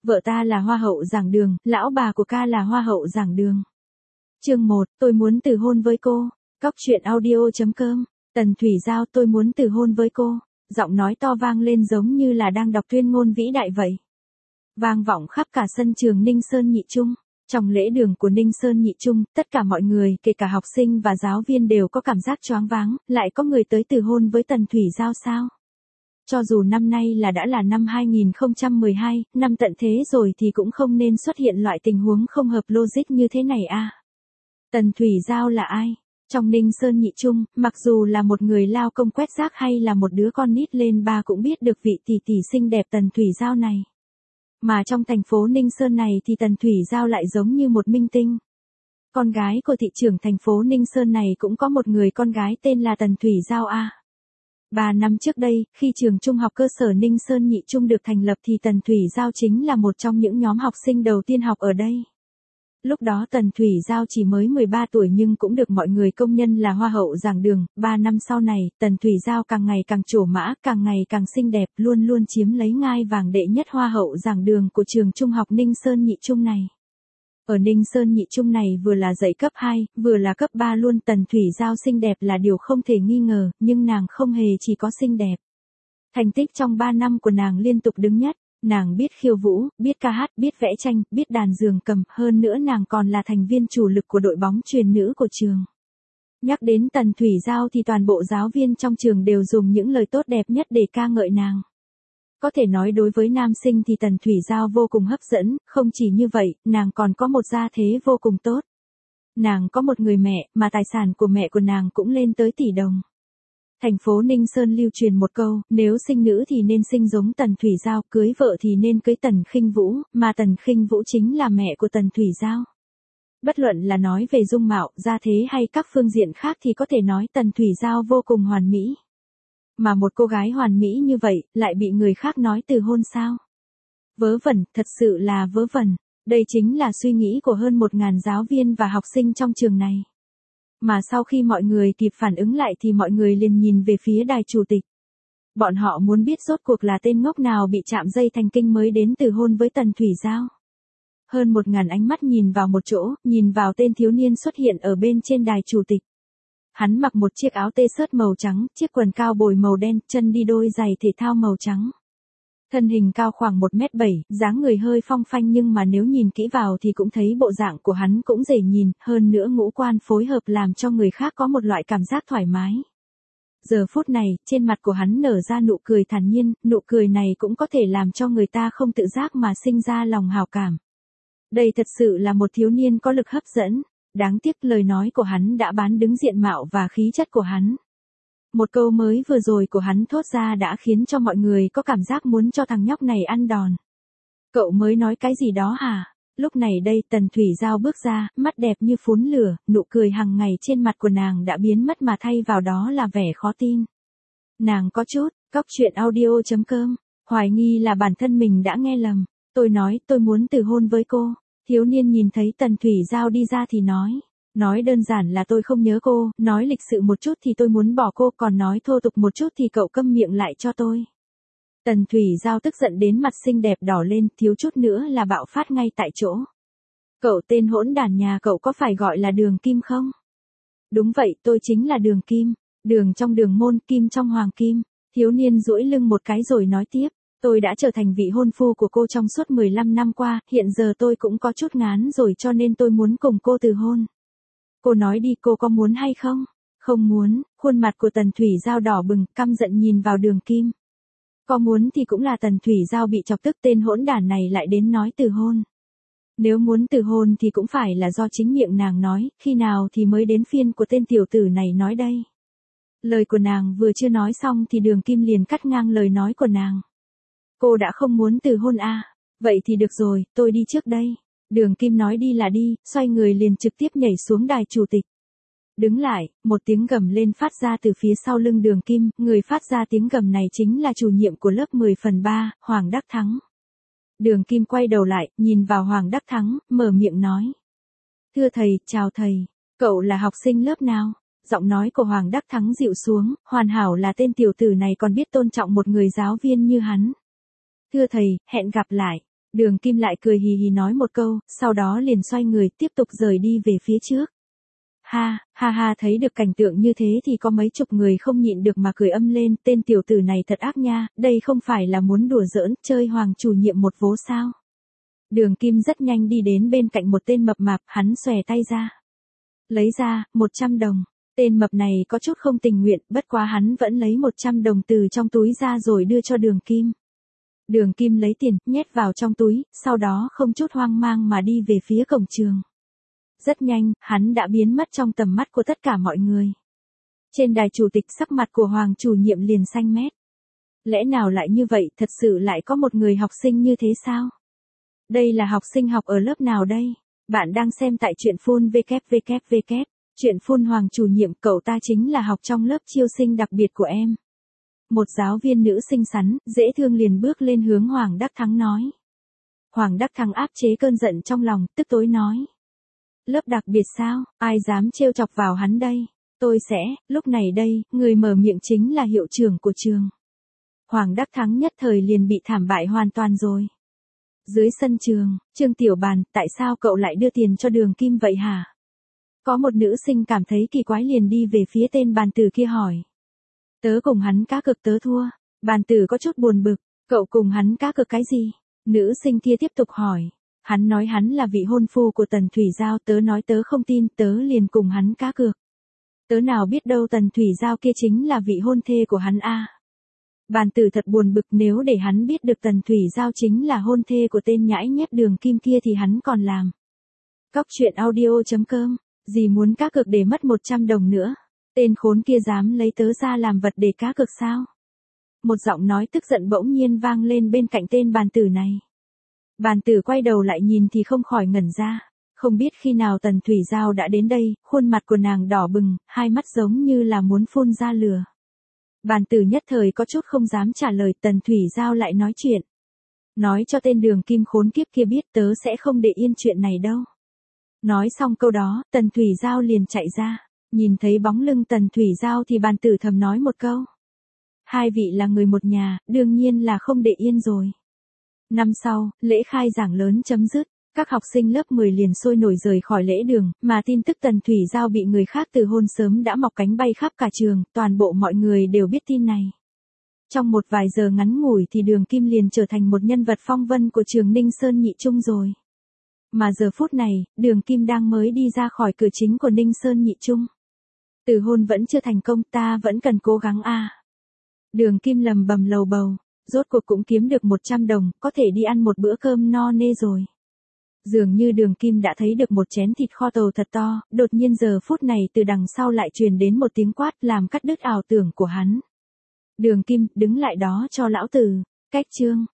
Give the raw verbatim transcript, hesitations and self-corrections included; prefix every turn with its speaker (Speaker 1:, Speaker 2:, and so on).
Speaker 1: Vợ ta là hoa hậu giảng đường, lão bà của ca là hoa hậu giảng đường. Chương một, tôi muốn từ hôn với cô. Cóc truyện audio chấm com. Tần Thủy Giao, tôi muốn từ hôn với cô. Giọng nói to vang lên giống như là đang đọc tuyên ngôn vĩ đại vậy. Vang vọng khắp cả sân trường Ninh Sơn Nhị Trung. Trong lễ đường của Ninh Sơn Nhị Trung, tất cả mọi người, kể cả học sinh và giáo viên đều có cảm giác choáng váng, lại có người tới từ hôn với Tần Thủy Giao sao? Cho dù năm nay là đã là năm hai nghìn không trăm mười hai, năm tận thế rồi thì cũng không nên xuất hiện loại tình huống không hợp logic như thế này a. À. Tần Thủy Giao là ai? Trong Ninh Sơn Nhị Trung, mặc dù là một người lao công quét rác hay là một đứa con nít lên ba cũng biết được vị tỷ tỷ xinh đẹp Tần Thủy Giao này. Mà trong thành phố Ninh Sơn này thì Tần Thủy Giao lại giống như một minh tinh. Con gái của thị trưởng thành phố Ninh Sơn này cũng có một người con gái tên là Tần Thủy Giao a. Ba năm trước đây, khi trường trung học cơ sở Ninh Sơn Nhị Trung được thành lập thì Tần Thủy Giao chính là một trong những nhóm học sinh đầu tiên học ở đây. Lúc đó Tần Thủy Giao chỉ mới mười ba tuổi nhưng cũng được mọi người công nhận là hoa hậu giảng đường. Ba năm sau này, Tần Thủy Giao càng ngày càng trổ mã, càng ngày càng xinh đẹp, luôn luôn chiếm lấy ngai vàng đệ nhất hoa hậu giảng đường của trường trung học Ninh Sơn Nhị Trung này. Ở Ninh Sơn Nhị Trung này vừa là dạy cấp hai, vừa là cấp ba luôn. Tần Thủy Giao xinh đẹp là điều không thể nghi ngờ, nhưng nàng không hề chỉ có xinh đẹp. Thành tích trong ba năm của nàng liên tục đứng nhất. Nàng biết khiêu vũ, biết ca hát, biết vẽ tranh, biết đàn giường cầm, hơn nữa nàng còn là thành viên chủ lực của đội bóng chuyền nữ của trường. Nhắc đến Tần Thủy Giao thì toàn bộ giáo viên trong trường đều dùng những lời tốt đẹp nhất để ca ngợi nàng. Có thể nói đối với nam sinh thì Tần Thủy Giao vô cùng hấp dẫn, không chỉ như vậy, nàng còn có một gia thế vô cùng tốt. Nàng có một người mẹ, mà tài sản của mẹ của nàng cũng lên tới tỷ đồng. Thành phố Ninh Sơn lưu truyền một câu, nếu sinh nữ thì nên sinh giống Tần Thủy Giao, cưới vợ thì nên cưới Tần Khinh Vũ, mà Tần Khinh Vũ chính là mẹ của Tần Thủy Giao. Bất luận là nói về dung mạo, gia thế hay các phương diện khác thì có thể nói Tần Thủy Giao vô cùng hoàn mỹ. Mà một cô gái hoàn mỹ như vậy, lại bị người khác nói từ hôn sao? Vớ vẩn, thật sự là vớ vẩn. Đây chính là suy nghĩ của hơn một nghìn giáo viên và học sinh trong trường này. Mà sau khi mọi người kịp phản ứng lại thì mọi người liền nhìn về phía đài chủ tịch. Bọn họ muốn biết rốt cuộc là tên ngốc nào bị chạm dây thần kinh mới đến từ hôn với Tần Thủy Giao. Hơn một ngàn ánh mắt nhìn vào một chỗ, nhìn vào tên thiếu niên xuất hiện ở bên trên đài chủ tịch. Hắn mặc một chiếc áo t-shirt màu trắng, chiếc quần cao bồi màu đen, chân đi đôi giày thể thao màu trắng. Thân hình cao khoảng một mét bảy, dáng người hơi phong phanh nhưng mà nếu nhìn kỹ vào thì cũng thấy bộ dạng của hắn cũng dễ nhìn, hơn nữa ngũ quan phối hợp làm cho người khác có một loại cảm giác thoải mái. Giờ phút này, trên mặt của hắn nở ra nụ cười thản nhiên, nụ cười này cũng có thể làm cho người ta không tự giác mà sinh ra lòng hảo cảm. Đây thật sự là một thiếu niên có lực hấp dẫn, đáng tiếc lời nói của hắn đã bán đứng diện mạo và khí chất của hắn. Một câu mới vừa rồi của hắn thốt ra đã khiến cho mọi người có cảm giác muốn cho thằng nhóc này ăn đòn. Cậu mới nói cái gì đó hả? Lúc này đây Tần Thủy Giao bước ra, mắt đẹp như phún lửa, nụ cười hàng ngày trên mặt của nàng đã biến mất mà thay vào đó là vẻ khó tin. Nàng có chút, cóc truyện audio chấm com, hoài nghi là bản thân mình đã nghe lầm. Tôi nói tôi muốn từ hôn với cô. Thiếu niên nhìn thấy Tần Thủy Giao đi ra thì nói. Nói đơn giản là tôi không nhớ cô, nói lịch sự một chút thì tôi muốn bỏ cô, còn nói thô tục một chút thì cậu câm miệng lại cho tôi. Tần Thủy Giao tức giận đến mặt xinh đẹp đỏ lên, thiếu chút nữa là bạo phát ngay tại chỗ. Cậu tên hỗn đản nhà cậu có phải gọi là Đường Kim không? Đúng vậy, tôi chính là Đường Kim, đường trong đường môn, kim trong hoàng kim. Thiếu niên duỗi lưng một cái rồi nói tiếp. Tôi đã trở thành vị hôn phu của cô trong suốt mười lăm năm qua, hiện giờ tôi cũng có chút ngán rồi cho nên tôi muốn cùng cô từ hôn. Cô nói đi, cô có muốn hay không? Không muốn. Khuôn mặt của Tần Thủy Giao đỏ bừng, căm giận nhìn vào Đường Kim. Có muốn thì cũng là Tần Thủy Giao bị chọc tức, tên hỗn đản này lại đến nói từ hôn. Nếu muốn từ hôn thì cũng phải là do chính miệng nàng nói, khi nào thì mới đến phiên của tên tiểu tử này nói đây. Lời của nàng vừa chưa nói xong thì Đường Kim liền cắt ngang lời nói của nàng. Cô đã không muốn từ hôn à? Vậy thì được rồi, tôi đi trước đây. Đường Kim nói đi là đi, xoay người liền trực tiếp nhảy xuống đài chủ tịch. Đứng lại, một tiếng gầm lên phát ra từ phía sau lưng Đường Kim, người phát ra tiếng gầm này chính là chủ nhiệm của lớp mười phần ba, Hoàng Đắc Thắng. Đường Kim quay đầu lại, nhìn vào Hoàng Đắc Thắng, mở miệng nói. Thưa thầy, chào thầy, cậu là học sinh lớp nào? Giọng nói của Hoàng Đắc Thắng dịu xuống, hoàn hảo là tên tiểu tử này còn biết tôn trọng một người giáo viên như hắn. Thưa thầy, hẹn gặp lại. Đường Kim lại cười hì hì nói một câu, sau đó liền xoay người tiếp tục rời đi về phía trước. Ha, ha ha thấy được cảnh tượng như thế thì có mấy chục người không nhịn được mà cười âm lên, tên tiểu tử này thật ác nha, đây không phải là muốn đùa giỡn, chơi hoàng chủ nhiệm một vố sao. Đường Kim rất nhanh đi đến bên cạnh một tên mập mạp, hắn xòe tay ra. Lấy ra, một trăm đồng. Tên mập này có chút không tình nguyện, bất quá hắn vẫn lấy một trăm đồng từ trong túi ra rồi đưa cho Đường Kim. Đường Kim lấy tiền, nhét vào trong túi, sau đó không chút hoang mang mà đi về phía cổng trường. Rất nhanh, hắn đã biến mất trong tầm mắt của tất cả mọi người. Trên đài chủ tịch sắc mặt của Hoàng chủ nhiệm liền xanh mét. Lẽ nào lại như vậy, thật sự lại có một người học sinh như thế sao? Đây là học sinh học ở lớp nào đây? Bạn đang xem tại truyện phun vê kép vê kép vê kép. Truyện phun Hoàng chủ nhiệm, cậu ta chính là học trong lớp chiêu sinh đặc biệt của em. Một giáo viên nữ xinh xắn, dễ thương liền bước lên hướng Hoàng Đắc Thắng nói. Hoàng Đắc Thắng áp chế cơn giận trong lòng, tức tối nói. Lớp đặc biệt sao, ai dám trêu chọc vào hắn đây? Tôi sẽ, lúc này đây, người mở miệng chính là hiệu trưởng của trường. Hoàng Đắc Thắng nhất thời liền bị thảm bại hoàn toàn rồi. Dưới sân trường, Trương Tiểu Bàn, tại sao cậu lại đưa tiền cho Đường Kim vậy hả? Có một nữ sinh cảm thấy kỳ quái liền đi về phía tên bàn tử kia hỏi. Tớ cùng hắn cá cược tớ thua. Bàn tử có chút buồn bực, cậu cùng hắn cá cược cái gì? Nữ sinh kia tiếp tục hỏi. Hắn nói hắn là vị hôn phu của Tần Thủy Giao, tớ nói tớ không tin, tớ liền cùng hắn cá cược. Tớ nào biết đâu Tần Thủy Giao kia chính là vị hôn thê của hắn a. Bàn tử thật buồn bực, nếu để hắn biết được Tần Thủy Giao chính là hôn thê của tên nhãi nhép Đường Kim kia thì hắn còn làm. Cóc truyện audio chấm com, gì muốn cá cược để mất một trăm đồng nữa. Tên khốn kia dám lấy tớ ra làm vật để cá cược sao? Một giọng nói tức giận bỗng nhiên vang lên bên cạnh tên bàn tử này. Bàn tử quay đầu lại nhìn thì không khỏi ngẩn ra. Không biết khi nào Tần Thủy Giao đã đến đây, khuôn mặt của nàng đỏ bừng, hai mắt giống như là muốn phun ra lửa. Bàn tử nhất thời có chút không dám trả lời, Tần Thủy Giao lại nói chuyện. Nói cho tên Đường Kim khốn kiếp kia biết tớ sẽ không để yên chuyện này đâu. Nói xong câu đó, Tần Thủy Giao liền chạy ra. Nhìn thấy bóng lưng Tần Thủy Giao thì bàn tử thầm nói một câu. Hai vị là người một nhà, đương nhiên là không để yên rồi. Năm sau, lễ khai giảng lớn chấm dứt, các học sinh lớp mười liền sôi nổi rời khỏi lễ đường, mà tin tức Tần Thủy Giao bị người khác từ hôn sớm đã mọc cánh bay khắp cả trường, toàn bộ mọi người đều biết tin này. Trong một vài giờ ngắn ngủi thì Đường Kim liền trở thành một nhân vật phong vân của trường Ninh Sơn Nhị Trung rồi. Mà giờ phút này, Đường Kim đang mới đi ra khỏi cửa chính của Ninh Sơn Nhị Trung. Từ hôn vẫn chưa thành công, ta vẫn cần cố gắng a. À. Đường Kim lầm bầm lầu bầu, rốt cuộc cũng kiếm được một trăm đồng, có thể đi ăn một bữa cơm no nê rồi. Dường như Đường Kim đã thấy được một chén thịt kho tàu thật to, đột nhiên giờ phút này từ đằng sau lại truyền đến một tiếng quát làm cắt đứt ảo tưởng của hắn. Đường Kim, đứng lại đó cho lão tử, cách chương.